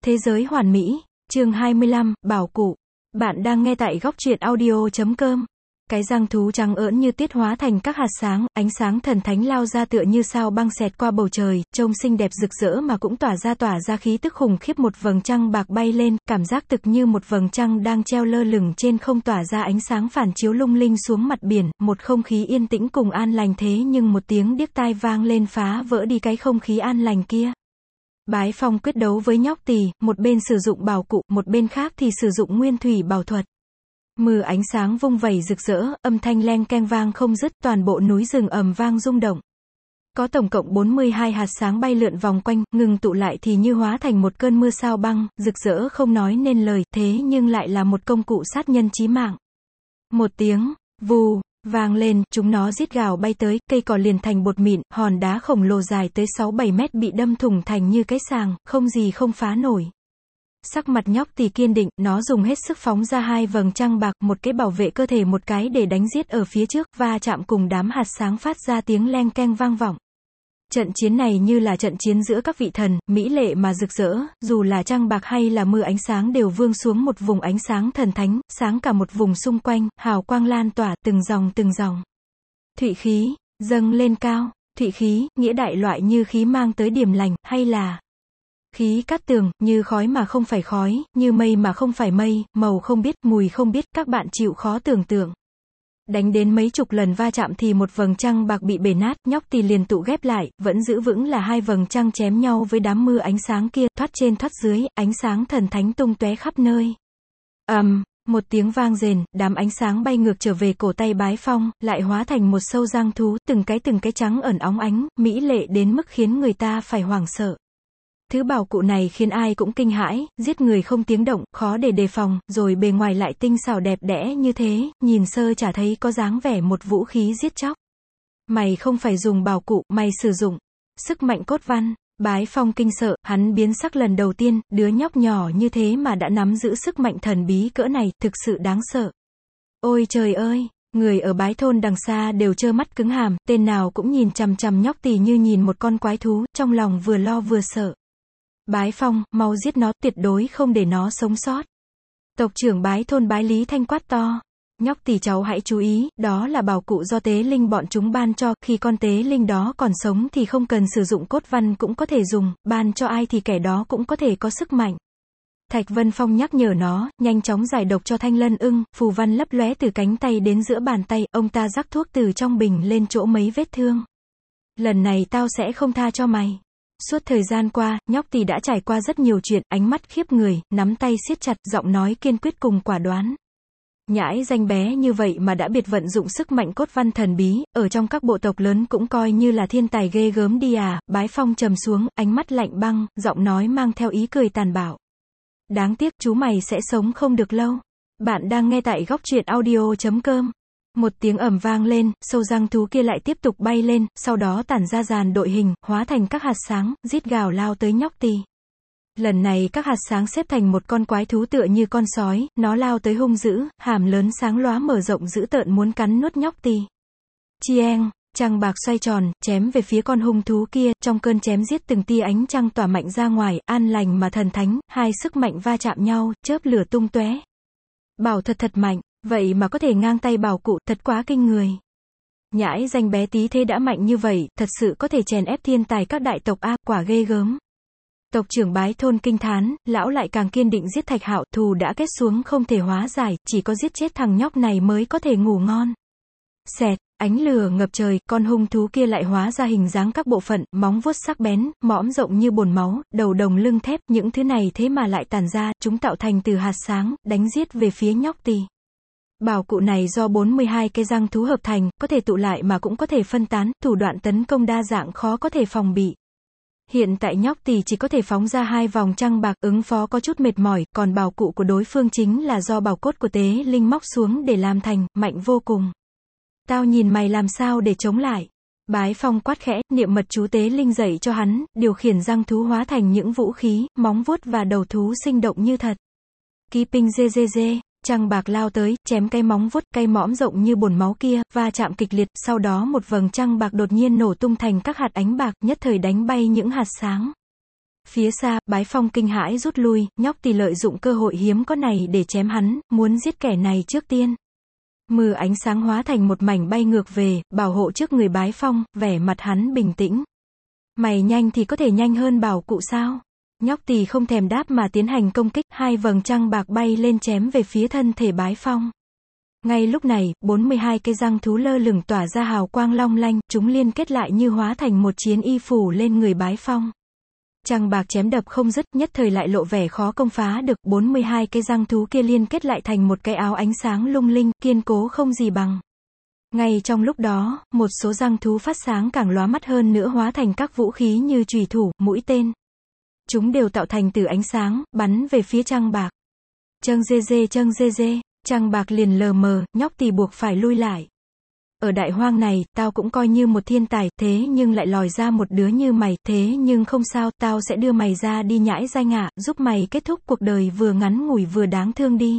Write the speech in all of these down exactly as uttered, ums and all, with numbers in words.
Thế giới hoàn mỹ, chương hai mươi lăm, bảo cụ. Bạn đang nghe tại góc truyện audio chấm com. Cái răng thú trắng ỡn như tuyết hóa thành các hạt sáng, ánh sáng thần thánh lao ra tựa như sao băng xẹt qua bầu trời, trông xinh đẹp rực rỡ mà cũng tỏa ra tỏa ra khí tức khủng khiếp. Một vầng trăng bạc bay lên, cảm giác thực như một vầng trăng đang treo lơ lửng trên không, tỏa ra ánh sáng phản chiếu lung linh xuống mặt biển, một không khí yên tĩnh cùng an lành. Thế nhưng một tiếng điếc tai vang lên phá vỡ đi cái không khí an lành kia. Bái Phong quyết đấu với nhóc tỳ, một bên sử dụng bảo cụ, một bên khác thì sử dụng nguyên thủy bảo thuật. Mưa ánh sáng vung vẩy rực rỡ, âm thanh leng keng vang không dứt, toàn bộ núi rừng ầm vang rung động. Có tổng cộng bốn mươi hai hạt sáng bay lượn vòng quanh, ngừng tụ lại thì như hóa thành một cơn mưa sao băng, rực rỡ không nói nên lời, thế nhưng lại là một công cụ sát nhân chí mạng. Một tiếng vù vang lên, chúng nó rít gào bay tới, cây cỏ liền thành bột mịn, hòn đá khổng lồ dài tới sáu bảy mét bị đâm thủng thành như cái sàng, không gì không phá nổi. Sắc mặt nhóc tỳ kiên định, nó dùng hết sức phóng ra hai vầng trăng bạc, một cái bảo vệ cơ thể, một cái để đánh giết ở phía trước, va chạm cùng đám hạt sáng phát ra tiếng leng keng vang vọng. Trận chiến này như là trận chiến giữa các vị thần, mỹ lệ mà rực rỡ, dù là trăng bạc hay là mưa ánh sáng đều vương xuống một vùng ánh sáng thần thánh, sáng cả một vùng xung quanh, hào quang lan tỏa, từng dòng từng dòng. Thụy khí, dâng lên cao, thụy khí, nghĩa đại loại như khí mang tới điểm lành, hay là khí cát tường, như khói mà không phải khói, như mây mà không phải mây, màu không biết, mùi không biết, các bạn chịu khó tưởng tượng. Đánh đến mấy chục lần va chạm thì một vầng trăng bạc bị bể nát, nhóc tỳ liền tụ ghép lại, vẫn giữ vững là hai vầng trăng chém nhau với đám mưa ánh sáng kia, thoát trên thoát dưới, ánh sáng thần thánh tung tóe khắp nơi. ầm, um, một tiếng vang rền, đám ánh sáng bay ngược trở về cổ tay Bái Phong, lại hóa thành một sâu răng thú, từng cái từng cái trắng ẩn óng ánh, mỹ lệ đến mức khiến người ta phải hoảng sợ. Thứ bảo cụ này khiến ai cũng kinh hãi, giết người không tiếng động, khó để đề phòng, rồi bề ngoài lại tinh xảo đẹp đẽ như thế, nhìn sơ chả thấy có dáng vẻ một vũ khí giết chóc. Mày không phải dùng bảo cụ, mày sử dụng sức mạnh cốt văn. Bái Phong kinh sợ, hắn biến sắc lần đầu tiên, đứa nhóc nhỏ như thế mà đã nắm giữ sức mạnh thần bí cỡ này, thực sự đáng sợ. Ôi trời ơi! Người ở Bái thôn đằng xa đều trơ mắt cứng hàm, tên nào cũng nhìn chằm chằm nhóc tỳ như nhìn một con quái thú, trong lòng vừa lo vừa sợ. Bái Phong, mau giết nó, tuyệt đối không để nó sống sót. Tộc trưởng Bái thôn Bái Lý Thanh quát to. Nhóc tỳ cháu hãy chú ý, đó là bảo cụ do tế linh bọn chúng ban cho, khi con tế linh đó còn sống thì không cần sử dụng cốt văn cũng có thể dùng, ban cho ai thì kẻ đó cũng có thể có sức mạnh. Thạch Vân Phong nhắc nhở nó, nhanh chóng giải độc cho Thanh Lân Ưng, phù văn lấp lóe từ cánh tay đến giữa bàn tay, ông ta rắc thuốc từ trong bình lên chỗ mấy vết thương. Lần này tao sẽ không tha cho mày. Suốt thời gian qua, nhóc tỳ đã trải qua rất nhiều chuyện, ánh mắt khiếp người, nắm tay siết chặt, giọng nói kiên quyết cùng quả đoán. Nhãi danh bé như vậy mà đã biệt vận dụng sức mạnh cốt văn thần bí, ở trong các bộ tộc lớn cũng coi như là thiên tài ghê gớm đi à. Bái Phong trầm xuống, ánh mắt lạnh băng, giọng nói mang theo ý cười tàn bạo. Đáng tiếc, chú mày sẽ sống không được lâu. Bạn đang nghe tại góc truyện audio chấm com. Một tiếng ầm vang lên, sâu răng thú kia lại tiếp tục bay lên, sau đó tản ra dàn đội hình, hóa thành các hạt sáng, rít gào lao tới nhóc tỳ. Lần này các hạt sáng xếp thành một con quái thú tựa như con sói, nó lao tới hung dữ, hàm lớn sáng lóa mở rộng dữ tợn muốn cắn nuốt nhóc tỳ. Chieng, trăng bạc xoay tròn, chém về phía con hung thú kia, trong cơn chém giết từng tia ánh trăng tỏa mạnh ra ngoài, an lành mà thần thánh, hai sức mạnh va chạm nhau, chớp lửa tung tóe. Bảo thật thật mạnh. Vậy mà có thể ngang tay bảo cụ, thật quá kinh người. Nhãi danh bé tí thế đã mạnh như vậy, thật sự có thể chèn ép thiên tài các đại tộc a, quả ghê gớm. Tộc trưởng Bái thôn kinh thán, lão lại càng kiên định giết Thạch Hạo, thù đã kết xuống không thể hóa giải, chỉ có giết chết thằng nhóc này mới có thể ngủ ngon. Xẹt, ánh lửa ngập trời, con hung thú kia lại hóa ra hình dáng các bộ phận, móng vuốt sắc bén, mõm rộng như bồn máu, đầu đồng lưng thép, những thứ này thế mà lại tàn ra, chúng tạo thành từ hạt sáng, đánh giết về phía nhóc tỳ. Bảo cụ này do bốn mươi hai cái răng thú hợp thành, có thể tụ lại mà cũng có thể phân tán, thủ đoạn tấn công đa dạng khó có thể phòng bị. Hiện tại nhóc tỳ chỉ có thể phóng ra hai vòng trăng bạc, ứng phó có chút mệt mỏi, còn bảo cụ của đối phương chính là do bảo cốt của tế linh móc xuống để làm thành, mạnh vô cùng. Tao nhìn mày làm sao để chống lại. Bái Phong quát khẽ, niệm mật chú tế linh dạy cho hắn, điều khiển răng thú hóa thành những vũ khí, móng vuốt và đầu thú sinh động như thật. Keeping dê dê dê. Trăng bạc lao tới, chém cái móng vuốt, cây mõm rộng như bồn máu kia, va chạm kịch liệt, sau đó một vầng trăng bạc đột nhiên nổ tung thành các hạt ánh bạc, nhất thời đánh bay những hạt sáng. Phía xa, Bái Phong kinh hãi rút lui, nhóc tỳ lợi dụng cơ hội hiếm có này để chém hắn, muốn giết kẻ này trước tiên. Mưa ánh sáng hóa thành một mảnh bay ngược về, bảo hộ trước người Bái Phong, vẻ mặt hắn bình tĩnh. Mày nhanh thì có thể nhanh hơn bảo cụ sao? Nhóc tỳ không thèm đáp mà tiến hành công kích, hai vầng trăng bạc bay lên chém về phía thân thể Bái Phong. Ngay lúc này, bốn mươi hai cái răng thú lơ lửng tỏa ra hào quang long lanh, chúng liên kết lại như hóa thành một chiến y phủ lên người Bái Phong. Trăng bạc chém đập không dứt, nhất thời lại lộ vẻ khó công phá được, bốn mươi hai cái răng thú kia liên kết lại thành một cái áo ánh sáng lung linh, kiên cố không gì bằng. Ngay trong lúc đó, một số răng thú phát sáng càng lóa mắt hơn nữa hóa thành các vũ khí như chùy thủ, mũi tên. Chúng đều tạo thành từ ánh sáng, bắn về phía trăng bạc. Châng dê dê châng dê dê, trăng bạc liền lờ mờ, nhóc tỳ buộc phải lui lại. Ở đại hoang này, tao cũng coi như một thiên tài, thế nhưng lại lòi ra một đứa như mày, thế nhưng không sao, tao sẽ đưa mày ra đi nhãi danh ạ, giúp mày kết thúc cuộc đời vừa ngắn ngủi vừa đáng thương đi.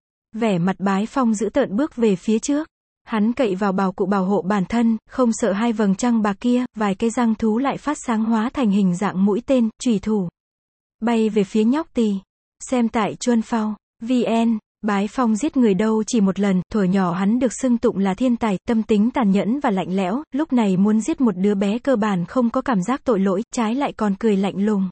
Vẻ mặt Bái Phong dữ tợn bước về phía trước. Hắn cậy vào bảo cụ bảo hộ bản thân, không sợ hai vầng trăng bạc kia, vài cái răng thú lại phát sáng hóa thành hình dạng mũi tên, chùy thủ. Bay về phía nhóc tỳ. Xem tại Chuân Phao, vn. Bái Phong giết người đâu chỉ một lần, thuở nhỏ hắn được xưng tụng là thiên tài, tâm tính tàn nhẫn và lạnh lẽo, lúc này muốn giết một đứa bé cơ bản không có cảm giác tội lỗi, trái lại còn cười lạnh lùng.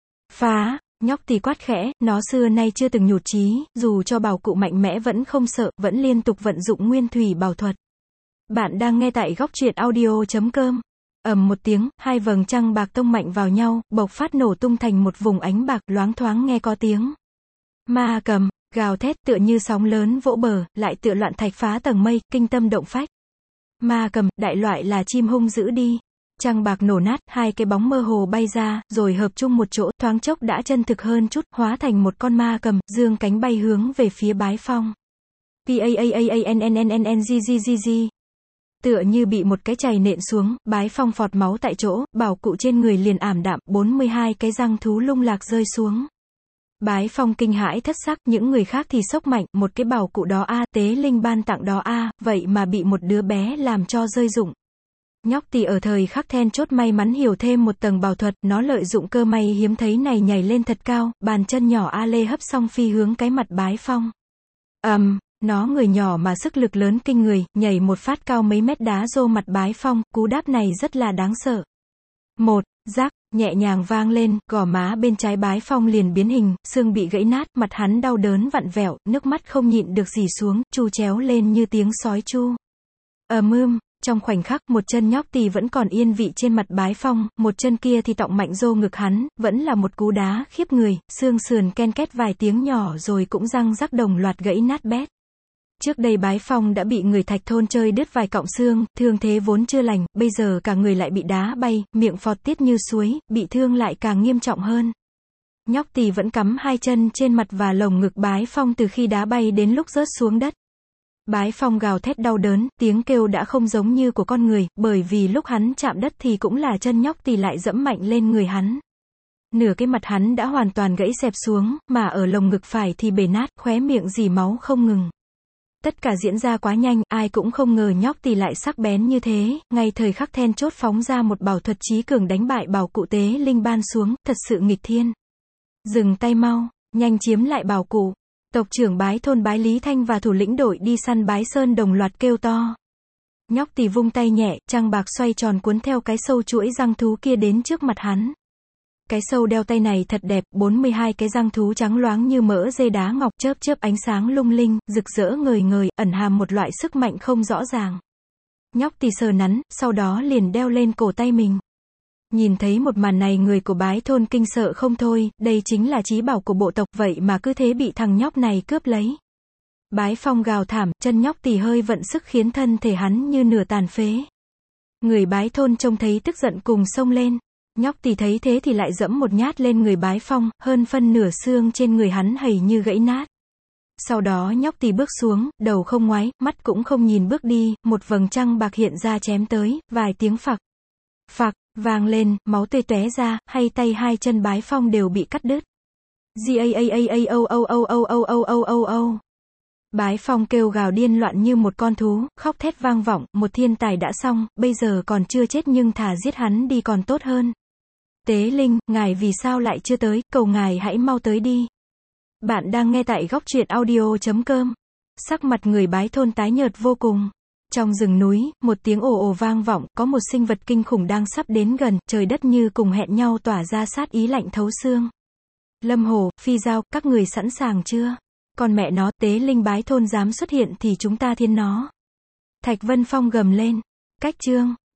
Phá, nhóc tỳ quát khẽ, nó xưa nay chưa từng nhụt chí, dù cho bảo cụ mạnh mẽ vẫn không sợ, vẫn liên tục vận dụng nguyên thủy bảo thuật. Bạn đang nghe tại góc truyện audio chấm com. Ầm một tiếng, hai vầng trăng bạc tông mạnh vào nhau, bộc phát nổ tung thành một vùng ánh bạc, loáng thoáng nghe có tiếng ma cầm gào thét tựa như sóng lớn vỗ bờ, lại tựa loạn thạch phá tầng mây, kinh tâm động phách. Ma cầm, đại loại là chim hung dữ đi. Trăng bạc nổ nát, hai cái bóng mơ hồ bay ra, rồi hợp chung một chỗ, thoáng chốc đã chân thực hơn chút, hóa thành một con ma cầm, dương cánh bay hướng về phía Bái Phong. P A A A A N N N N N G G G G. Tựa như bị một cái chày nện xuống, Bái Phong phọt máu tại chỗ, bảo cụ trên người liền ảm đạm, bốn mươi hai cái răng thú lung lạc rơi xuống. Bái Phong kinh hãi thất sắc, những người khác thì sốc mạnh, một cái bảo cụ đó a, tế linh ban tặng đó a, vậy mà bị một đứa bé làm cho rơi rụng. Nhóc tỳ ở thời khắc then chốt may mắn hiểu thêm một tầng bảo thuật, nó lợi dụng cơ may hiếm thấy này nhảy lên thật cao, bàn chân nhỏ a lê hấp xong phi hướng cái mặt Bái Phong. Ầm, um, nó người nhỏ mà sức lực lớn kinh người, nhảy một phát cao mấy mét đá rô mặt Bái Phong, cú đáp này rất là đáng sợ. Một, rắc, nhẹ nhàng vang lên, gò má bên trái Bái Phong liền biến hình, xương bị gãy nát, mặt hắn đau đớn vặn vẹo, nước mắt không nhịn được rỉ xuống, chu chéo lên như tiếng sói chu. Ầm ưm, trong khoảnh khắc, một chân nhóc tỳ vẫn còn yên vị trên mặt Bái Phong, một chân kia thì tọng mạnh rô ngực hắn, vẫn là một cú đá khiếp người, xương sườn ken két vài tiếng nhỏ rồi cũng răng rắc đồng loạt gãy nát bét. Trước đây Bái Phong đã bị người Thạch thôn chơi đứt vài cọng xương, thương thế vốn chưa lành, bây giờ cả người lại bị đá bay, miệng phọt tiết như suối, bị thương lại càng nghiêm trọng hơn. Nhóc tỳ vẫn cắm hai chân trên mặt và lồng ngực Bái Phong từ khi đá bay đến lúc rớt xuống đất. Bái Phong gào thét đau đớn, tiếng kêu đã không giống như của con người, bởi vì lúc hắn chạm đất thì cũng là chân nhóc tỳ lại dẫm mạnh lên người hắn. Nửa cái mặt hắn đã hoàn toàn gãy xẹp xuống, mà ở lồng ngực phải thì bể nát, khóe miệng rỉ máu không ngừng. Tất cả diễn ra quá nhanh, ai cũng không ngờ nhóc tỳ lại sắc bén như thế, ngay thời khắc then chốt phóng ra một bảo thuật chí cường đánh bại bảo cụ tế linh ban xuống, thật sự nghịch thiên. Dừng tay mau, nhanh chiếm lại bảo cụ. Tộc trưởng Bái thôn Bái Lý Thanh và thủ lĩnh đội đi săn Bái Sơn đồng loạt kêu to. Nhóc tỳ vung tay nhẹ, trăng bạc xoay tròn cuốn theo cái sâu chuỗi răng thú kia đến trước mặt hắn. Cái sâu đeo tay này thật đẹp, bốn mươi hai cái răng thú trắng loáng như mỡ dê đá ngọc, chớp chớp ánh sáng lung linh, rực rỡ ngời ngời, ẩn hàm một loại sức mạnh không rõ ràng. Nhóc tỳ sờ nắn, sau đó liền đeo lên cổ tay mình. Nhìn thấy một màn này người của Bái thôn kinh sợ không thôi, đây chính là chí bảo của bộ tộc, vậy mà cứ thế bị thằng nhóc này cướp lấy. Bái Phong gào thảm, chân nhóc tỳ hơi vận sức khiến thân thể hắn như nửa tàn phế. Người Bái thôn trông thấy tức giận cùng xông lên. Nhóc tỳ thấy thế thì lại dẫm một nhát lên người Bái Phong, hơn phân nửa xương trên người hắn hầy như gãy nát. Sau đó nhóc tỳ bước xuống, đầu không ngoái, mắt cũng không nhìn bước đi, một vầng trăng bạc hiện ra chém tới, vài tiếng phạc. Phạc, vang lên, máu tươi tóe ra, hay tay hai chân Bái Phong đều bị cắt đứt. G A A A A O O O O O O O O O. Bái Phong kêu gào điên loạn như một con thú, khóc thét vang vọng, một thiên tài đã xong, bây giờ còn chưa chết nhưng thà giết hắn đi còn tốt hơn. Tế Linh, ngài vì sao lại chưa tới, cầu ngài hãy mau tới đi. Bạn đang nghe tại góc truyện audio.com. Sắc mặt người Bái Thôn tái nhợt vô cùng. Trong rừng núi, một tiếng ồ ồ vang vọng, có một sinh vật kinh khủng đang sắp đến gần, trời đất như cùng hẹn nhau tỏa ra sát ý lạnh thấu xương. Lâm Hồ, Phi Giao, các người sẵn sàng chưa? Còn mẹ nó, Tế Linh Bái Thôn dám xuất hiện thì chúng ta thiên nó. Thạch Vân Phong gầm lên. Cách chương